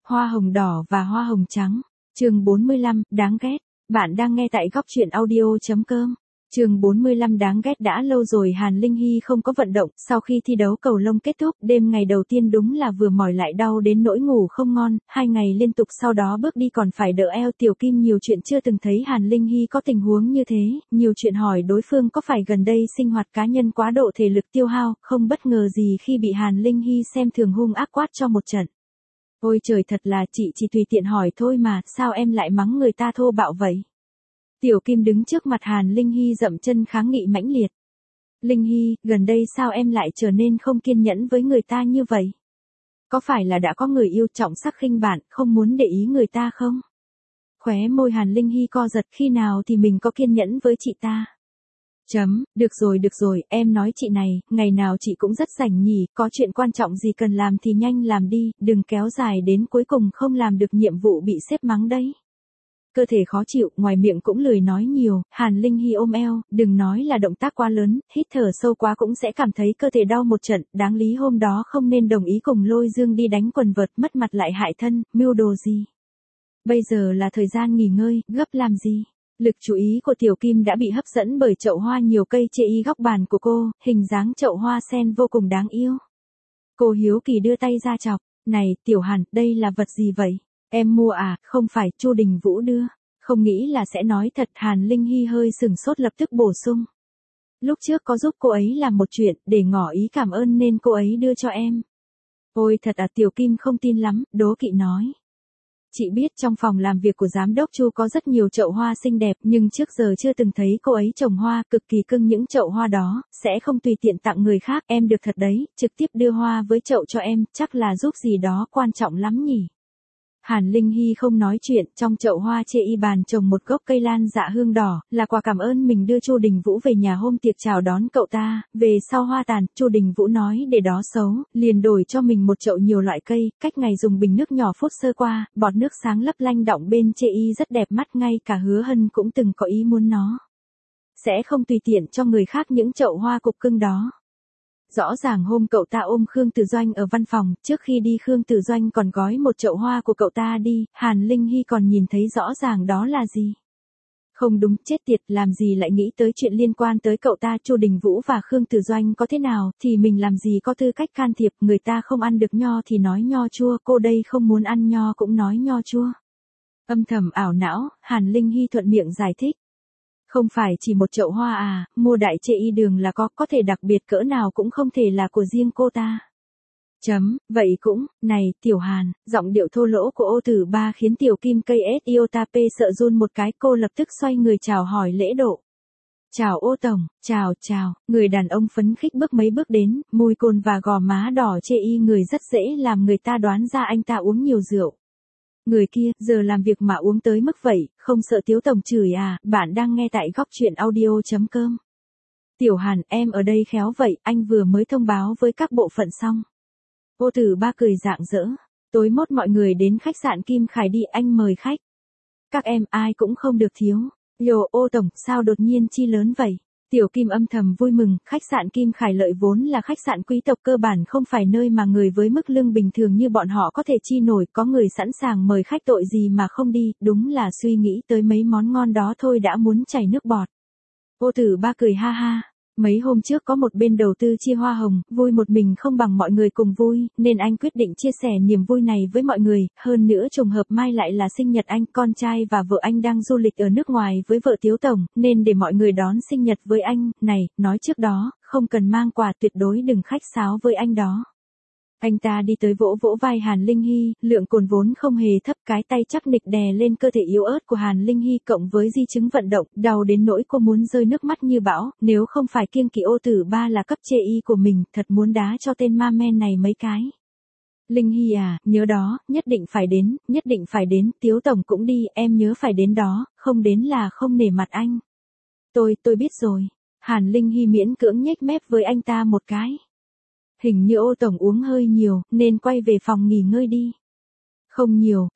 Hoa hồng đỏ và hoa hồng trắng. Chương 45, đáng ghét. Bạn đang nghe tại góc truyện audio.com. Chương 45 đáng ghét. Đã lâu rồi Hàn Linh Hy không có vận động, sau khi thi đấu cầu lông kết thúc, đêm ngày đầu tiên đúng là vừa mỏi lại đau đến nỗi ngủ không ngon, 2 ngày liên tục sau đó bước đi còn phải đỡ eo. Tiểu Kim nhiều chuyện chưa từng thấy Hàn Linh Hy có tình huống như thế, nhiều chuyện hỏi đối phương có phải gần đây sinh hoạt cá nhân quá độ thể lực tiêu hao, không bất ngờ gì khi bị Hàn Linh Hy xem thường hung ác quát cho một trận. Ôi trời, thật là chị chỉ tùy tiện hỏi thôi mà, sao em lại mắng người ta thô bạo vậy? Tiểu Kim đứng trước mặt Hàn Linh Hy dậm chân kháng nghị mãnh liệt. Linh Hy, gần đây sao em lại trở nên không kiên nhẫn với người ta như vậy? Có phải là đã có người yêu trọng sắc khinh bạn, không muốn để ý người ta không? Khóe môi Hàn Linh Hy co giật, khi nào thì mình có kiên nhẫn với chị ta? Được rồi, em nói chị này, ngày nào chị cũng rất rảnh nhỉ, có chuyện quan trọng gì cần làm thì nhanh làm đi, đừng kéo dài đến cuối cùng không làm được nhiệm vụ bị sếp mắng đấy. Cơ thể khó chịu, ngoài miệng cũng lười nói nhiều, Hàn Linh Hy ôm eo, đừng nói là động tác quá lớn, hít thở sâu quá cũng sẽ cảm thấy cơ thể đau một trận, đáng lý hôm đó không nên đồng ý cùng Lôi Dương đi đánh quần vợt, mất mặt lại hại thân, mưu đồ gì. Bây giờ là thời gian nghỉ ngơi, gấp làm gì. Lực chú ý của Tiểu Kim đã bị hấp dẫn bởi chậu hoa nhiều cây chê y góc bàn của cô, hình dáng chậu hoa sen vô cùng đáng yêu. Cô hiếu kỳ đưa tay ra chọc, này, Tiểu Hàn, đây là vật gì vậy? Em mua à, không phải, Chu Đình Vũ đưa. Không nghĩ là sẽ nói thật. Hàn Linh Hy hơi sừng sốt lập tức bổ sung. Lúc trước có giúp cô ấy làm một chuyện, để ngỏ ý cảm ơn nên cô ấy đưa cho em. Ôi thật à? Tiểu Kim không tin lắm, đố kỵ nói. Chị biết trong phòng làm việc của giám đốc Chu có rất nhiều chậu hoa xinh đẹp, nhưng trước giờ chưa từng thấy cô ấy trồng hoa, cực kỳ cưng những chậu hoa đó, sẽ không tùy tiện tặng người khác. Em được thật đấy, trực tiếp đưa hoa với chậu cho em, chắc là giúp gì đó quan trọng lắm nhỉ. Hàn Linh Hy không nói chuyện, trong chậu hoa chê y bàn trồng một gốc cây lan dạ hương đỏ, là quà cảm ơn mình đưa Chu Đình Vũ về nhà hôm tiệc chào đón cậu ta. Về sau hoa tàn, Chu Đình Vũ nói để đó xấu, liền đổi cho mình một chậu nhiều loại cây, cách ngày dùng bình nước nhỏ phút sơ qua, bọt nước sáng lấp lanh đọng bên chê y rất đẹp mắt, ngay cả Hứa Hân cũng từng có ý muốn nó. Sẽ không tùy tiện cho người khác những chậu hoa cục cưng đó. Rõ ràng hôm cậu ta ôm Khương Tử Doanh ở văn phòng, trước khi đi Khương Tử Doanh còn gói một chậu hoa của cậu ta đi, Hàn Linh Hy còn nhìn thấy rõ ràng đó là gì. Không đúng, chết tiệt, làm gì lại nghĩ tới chuyện liên quan tới cậu ta. Chu Đình Vũ và Khương Tử Doanh có thế nào, thì mình làm gì có tư cách can thiệp, người ta không ăn được nho thì nói nho chua, cô đây không muốn ăn nho cũng nói nho chua. Âm thầm ảo não, Hàn Linh Hy thuận miệng giải thích. Không phải chỉ một chậu hoa à, mua đại chê y đường là có thể đặc biệt cỡ nào cũng không thể là của riêng cô ta. Vậy cũng, này, Tiểu Hàn, giọng điệu thô lỗ của Ô Tử Ba khiến Tiểu Kim cây Iotap sợ run một cái, cô lập tức xoay người chào hỏi lễ độ. Chào Ô Tổng, chào, người đàn ông phấn khích bước mấy bước đến, môi cồn và gò má đỏ chê y người rất dễ làm người ta đoán ra anh ta uống nhiều rượu. Người kia, giờ làm việc mà uống tới mức vậy, không sợ Tiếu Tổng chửi à? Bạn đang nghe tại góc truyện audio.com. Tiểu Hàn, em ở đây khéo vậy, anh vừa mới thông báo với các bộ phận xong. Ô Tử Ba cười rạng rỡ. Tối mốt mọi người đến khách sạn Kim Khải đi, anh mời khách. Các em ai cũng không được thiếu. Ô Tổng, sao đột nhiên chi lớn vậy? Tiểu Kim âm thầm vui mừng, khách sạn Kim Khải Lợi vốn là khách sạn quý tộc, cơ bản không phải nơi mà người với mức lương bình thường như bọn họ có thể chi nổi, có người sẵn sàng mời khách tội gì mà không đi, đúng là suy nghĩ tới mấy món ngon đó thôi đã muốn chảy nước bọt. Ô Tử Ba cười ha ha. Mấy hôm trước có một bên đầu tư chia hoa hồng, vui một mình không bằng mọi người cùng vui, nên anh quyết định chia sẻ niềm vui này với mọi người, hơn nữa trùng hợp mai lại là sinh nhật anh, con trai và vợ anh đang du lịch ở nước ngoài với vợ Tiếu Tổng, nên để mọi người đón sinh nhật với anh. Này, nói trước đó, không cần mang quà, tuyệt đối đừng khách sáo với anh đó. Anh ta đi tới vỗ vỗ vai Hàn Linh Hy, lượng cồn vốn không hề thấp, cái tay chắc nịch đè lên cơ thể yếu ớt của Hàn Linh Hy cộng với di chứng vận động, đau đến nỗi cô muốn rơi nước mắt như bão, nếu không phải kiêng kỵ Ô Tử Ba là cấp chê y của mình, thật muốn đá cho tên ma men này mấy cái. Linh Hy à, nhớ đó, nhất định phải đến, Tiếu Tổng cũng đi, em nhớ phải đến đó, không đến là không nể mặt anh. Tôi biết rồi. Hàn Linh Hy miễn cưỡng nhếch mép với anh ta một cái. Hình như Ô Tổng uống hơi nhiều, nên quay về phòng nghỉ ngơi đi. Không nhiều.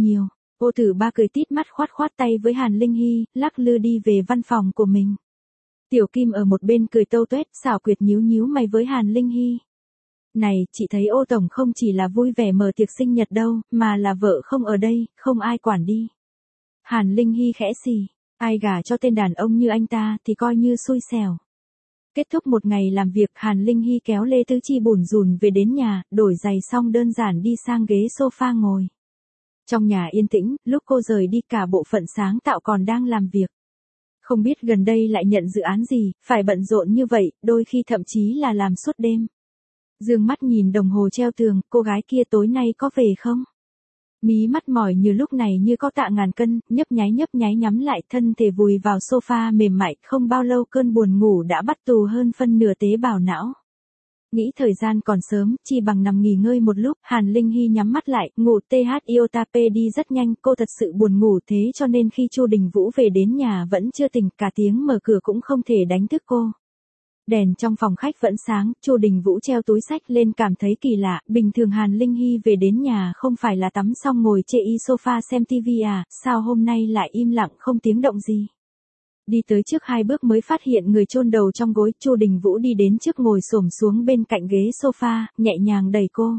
Ô Tử Ba cười tít mắt khoát tay với Hàn Linh Hy, lắc lư đi về văn phòng của mình. Tiểu Kim ở một bên cười tâu tuét, xảo quyệt nhíu mày với Hàn Linh Hy. Này, chị thấy Ô Tổng không chỉ là vui vẻ mở tiệc sinh nhật đâu, mà là vợ không ở đây, không ai quản đi. Hàn Linh Hy khẽ xì, ai gả cho tên đàn ông như anh ta thì coi như xui xẻo. Kết thúc một ngày làm việc, Hàn Linh Hy kéo Lê Tứ Chi bủn rủn về đến nhà, đổi giày xong đơn giản đi sang ghế sofa ngồi. Trong nhà yên tĩnh, lúc cô rời đi cả bộ phận sáng tạo còn đang làm việc. Không biết gần đây lại nhận dự án gì, phải bận rộn như vậy, đôi khi thậm chí là làm suốt đêm. Dương mắt nhìn đồng hồ treo tường, cô gái kia tối nay có về không? Mí mắt mỏi như lúc này như có tạ ngàn cân, nhấp nháy nhắm lại, thân thể vùi vào sofa mềm mại, không bao lâu cơn buồn ngủ đã bắt tù hơn phân nửa tế bào não. Nghĩ thời gian còn sớm, chi bằng nằm nghỉ ngơi một lúc, Hàn Linh Hy nhắm mắt lại, ngủ THIOTAP đi rất nhanh, cô thật sự buồn ngủ thế cho nên khi Chu Đình Vũ về đến nhà vẫn chưa tỉnh, cả tiếng mở cửa cũng không thể đánh thức cô. Đèn trong phòng khách vẫn sáng, Chu Đình Vũ treo túi sách lên cảm thấy kỳ lạ, bình thường Hàn Linh Hy về đến nhà không phải là tắm xong ngồi chê y sofa xem tivi à, sao hôm nay lại im lặng không tiếng động gì. Đi tới trước 2 bước mới phát hiện người chôn đầu trong gối, Chu Đình Vũ đi đến trước ngồi xổm xuống bên cạnh ghế sofa, nhẹ nhàng đẩy cô.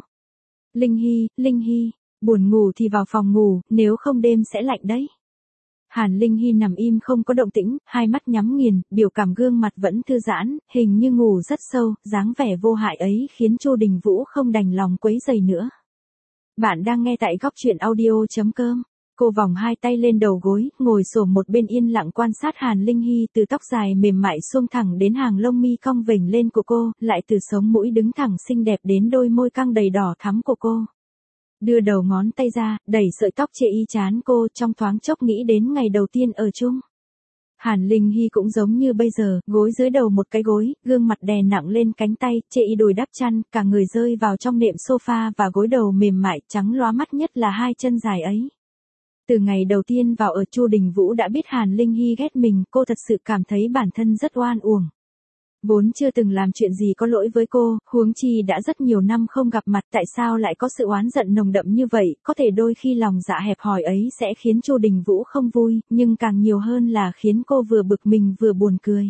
Linh Hy, buồn ngủ thì vào phòng ngủ, nếu không đêm sẽ lạnh đấy. Hàn Linh Hy nằm im không có động tĩnh, hai mắt nhắm nghiền, biểu cảm gương mặt vẫn thư giãn, hình như ngủ rất sâu, dáng vẻ vô hại ấy khiến Chu Đình Vũ không đành lòng quấy rầy nữa. Bạn đang nghe tại góc truyện audio.com. Cô vòng 2 tay lên đầu gối, ngồi xổm một bên yên lặng quan sát Hàn Linh Hy từ tóc dài mềm mại xuông thẳng đến hàng lông mi cong vểnh lên của cô, lại từ sống mũi đứng thẳng xinh đẹp đến đôi môi căng đầy đỏ thắm của cô. Đưa đầu ngón tay ra, đẩy sợi tóc chê y trán cô, trong thoáng chốc nghĩ đến ngày đầu tiên ở chung. Hàn Linh Hy cũng giống như bây giờ, gối dưới đầu một cái gối, gương mặt đè nặng lên cánh tay, chê y đùi đắp chăn, cả người rơi vào trong nệm sofa và gối đầu mềm mại, trắng lóa mắt nhất là hai chân dài ấy. Từ ngày đầu tiên vào ở, Chu Đình Vũ đã biết Hàn Linh Hy ghét mình, cô thật sự cảm thấy bản thân rất oan uổng. Vốn chưa từng làm chuyện gì có lỗi với cô, huống chi đã rất nhiều năm không gặp mặt, tại sao lại có sự oán giận nồng đậm như vậy, có thể đôi khi lòng dạ hẹp hòi ấy sẽ khiến Chu Đình Vũ không vui, nhưng càng nhiều hơn là khiến cô vừa bực mình vừa buồn cười.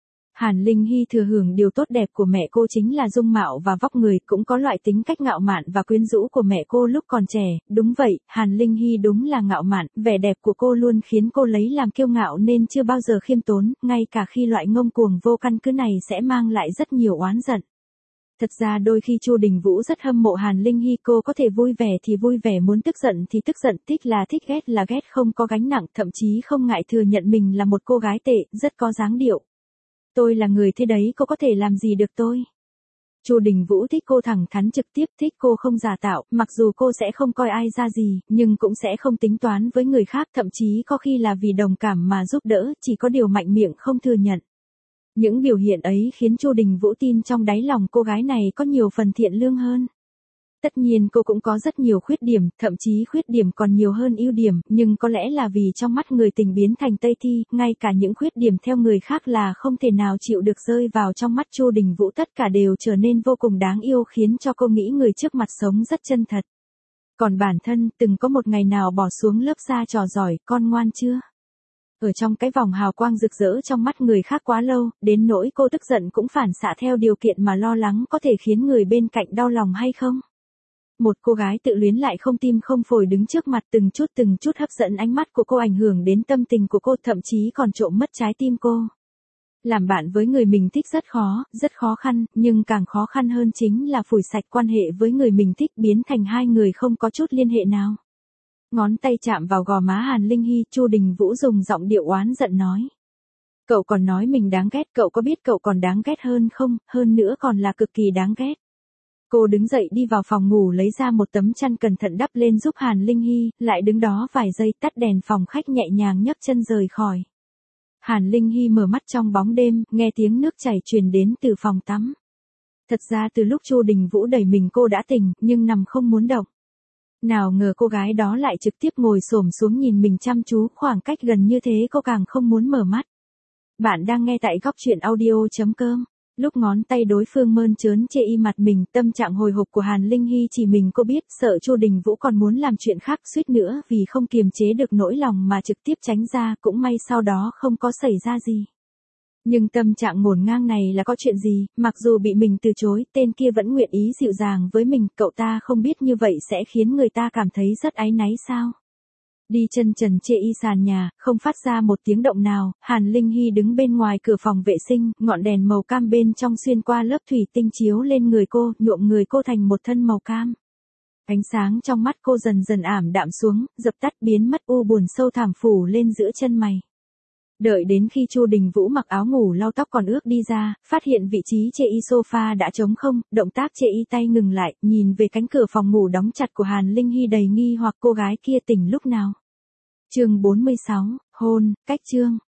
Hàn Linh Hy thừa hưởng điều tốt đẹp của mẹ cô chính là dung mạo và vóc người, cũng có loại tính cách ngạo mạn và quyến rũ của mẹ cô lúc còn trẻ, đúng vậy, Hàn Linh Hy đúng là ngạo mạn, vẻ đẹp của cô luôn khiến cô lấy làm kiêu ngạo nên chưa bao giờ khiêm tốn, ngay cả khi loại ngông cuồng vô căn cứ này sẽ mang lại rất nhiều oán giận. Thật ra đôi khi Chu Đình Vũ rất hâm mộ Hàn Linh Hy, cô có thể vui vẻ thì vui vẻ, muốn tức giận thì tức giận, thích là ghét, không có gánh nặng, thậm chí không ngại thừa nhận mình là một cô gái tệ, rất có dáng điệu. Tôi là người thế đấy, cô có thể làm gì được tôi? Chu Đình Vũ thích cô thẳng thắn trực tiếp, thích cô không giả tạo, mặc dù cô sẽ không coi ai ra gì, nhưng cũng sẽ không tính toán với người khác, thậm chí có khi là vì đồng cảm mà giúp đỡ, chỉ có điều mạnh miệng không thừa nhận. Những biểu hiện ấy khiến Chu Đình Vũ tin trong đáy lòng cô gái này có nhiều phần thiện lương hơn. Tất nhiên cô cũng có rất nhiều khuyết điểm, thậm chí khuyết điểm còn nhiều hơn ưu điểm, nhưng có lẽ là vì trong mắt người tình biến thành Tây Thi, ngay cả những khuyết điểm theo người khác là không thể nào chịu được rơi vào trong mắt Chu Đình Vũ, tất cả đều trở nên vô cùng đáng yêu, khiến cho cô nghĩ người trước mặt sống rất chân thật. Còn bản thân, từng có một ngày nào bỏ xuống lớp ra trò giỏi, con ngoan chưa? Ở trong cái vòng hào quang rực rỡ trong mắt người khác quá lâu, đến nỗi cô tức giận cũng phản xạ theo điều kiện mà lo lắng có thể khiến người bên cạnh đau lòng hay không? Một cô gái tự luyến lại không tim không phổi đứng trước mặt, từng chút hấp dẫn ánh mắt của cô, ảnh hưởng đến tâm tình của cô, thậm chí còn trộm mất trái tim cô. Làm bạn với người mình thích rất khó khăn, nhưng càng khó khăn hơn chính là phủi sạch quan hệ với người mình thích, biến thành hai người không có chút liên hệ nào. Ngón tay chạm vào gò má Hàn Linh Hy, Chu Đình Vũ dùng giọng điệu oán giận nói. Cậu còn nói mình đáng ghét, cậu có biết cậu còn đáng ghét hơn không, hơn nữa còn là cực kỳ đáng ghét. Cô đứng dậy đi vào phòng ngủ lấy ra một tấm chăn cẩn thận đắp lên giúp Hàn Linh Hy, lại đứng đó vài giây, tắt đèn phòng khách, nhẹ nhàng nhấc chân rời khỏi. Hàn Linh Hy mở mắt trong bóng đêm, nghe tiếng nước chảy truyền đến từ phòng tắm. Thật ra từ lúc Chu Đình Vũ đẩy mình cô đã tỉnh, nhưng nằm không muốn động. Nào ngờ cô gái đó lại trực tiếp ngồi xổm xuống nhìn mình chăm chú, khoảng cách gần như thế cô càng không muốn mở mắt. Bạn đang nghe tại góc truyện audio.com. Lúc ngón tay đối phương mơn trớn chê y mặt mình, tâm trạng hồi hộp của Hàn Linh Hy chỉ mình cô biết, sợ Chu Đình Vũ còn muốn làm chuyện khác, suýt nữa vì không kiềm chế được nỗi lòng mà trực tiếp tránh ra, cũng may sau đó không có xảy ra gì. Nhưng tâm trạng ngổn ngang này là có chuyện gì, mặc dù bị mình từ chối, tên kia vẫn nguyện ý dịu dàng với mình, cậu ta không biết như vậy sẽ khiến người ta cảm thấy rất áy náy sao? Đi chân trần chê y sàn nhà, không phát ra một tiếng động nào, Hàn Linh Hy đứng bên ngoài cửa phòng vệ sinh, ngọn đèn màu cam bên trong xuyên qua lớp thủy tinh chiếu lên người cô, nhuộm người cô thành một thân màu cam. Ánh sáng trong mắt cô dần dần ảm đạm xuống, dập tắt biến mất, u buồn sâu thẳm phủ lên giữa chân mày. Đợi đến khi Chu Đình Vũ mặc áo ngủ lau tóc còn ướt đi ra, phát hiện vị trí chê y sofa đã trống không, động tác chê y tay ngừng lại, nhìn về cánh cửa phòng ngủ đóng chặt của Hàn Linh Hy đầy nghi hoặc cô gái kia tỉnh lúc nào. Chương 46, hôn, cách chương.